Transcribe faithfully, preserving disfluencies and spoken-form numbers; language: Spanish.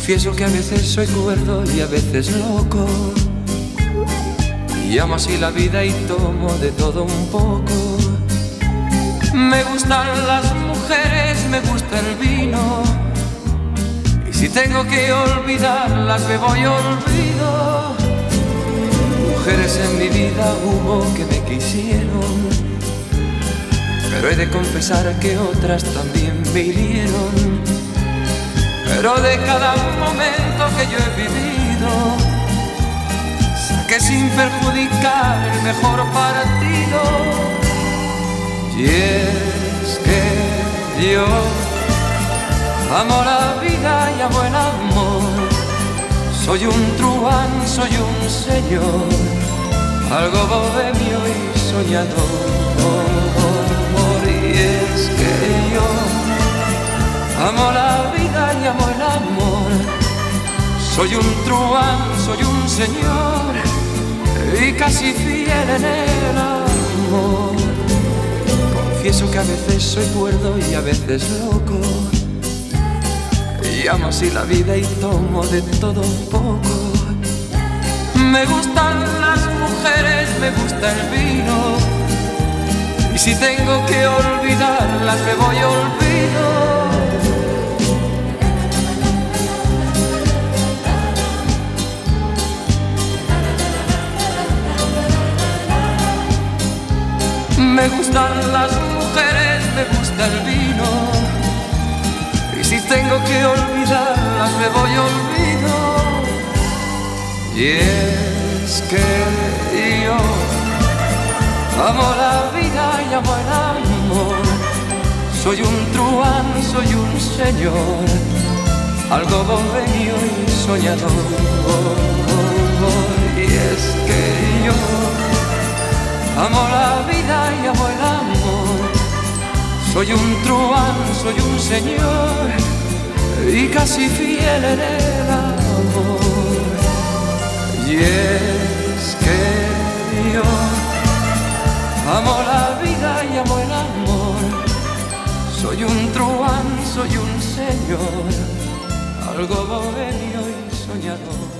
Confieso que a veces soy cuerdo y a veces loco, y amo así la vida y tomo de todo un poco. Me gustan las mujeres, me gusta el vino, y si tengo que olvidarlas bebo y olvido. Mujeres en mi vida hubo que me quisieron, pero he de confesar que otras también me hirieron. Pero de cada momento que yo he vivido saqué sin perjudicar el mejor partido. Y es que yo amo la vida y amo el amor. Soy un truán, soy un señor, algo bohemio y soñador. Y es que yo amo la vida y amo el amor. Soy un truán, soy un señor y casi fiel en el amor. Confieso que a veces soy cuerdo y a veces loco, y amo así la vida y tomo de todo un poco. Me gustan las mujeres, me gusta el vino, y si tengo que olvidarlas me voy a olvido. Me gustan las mujeres, me gusta el vino, y si tengo que olvidarlas me voy a olvido. Y es que yo amo la vida y amo el amor. Soy un truán, soy un señor, algo bohemio y soñador. Y es que yo amo la vida y amo el amor. Soy un truán, soy un señor y casi fiel en el amor. Y es que yo amo la vida y amo el amor. Soy un truán, soy un señor, algo bohemio y soñador.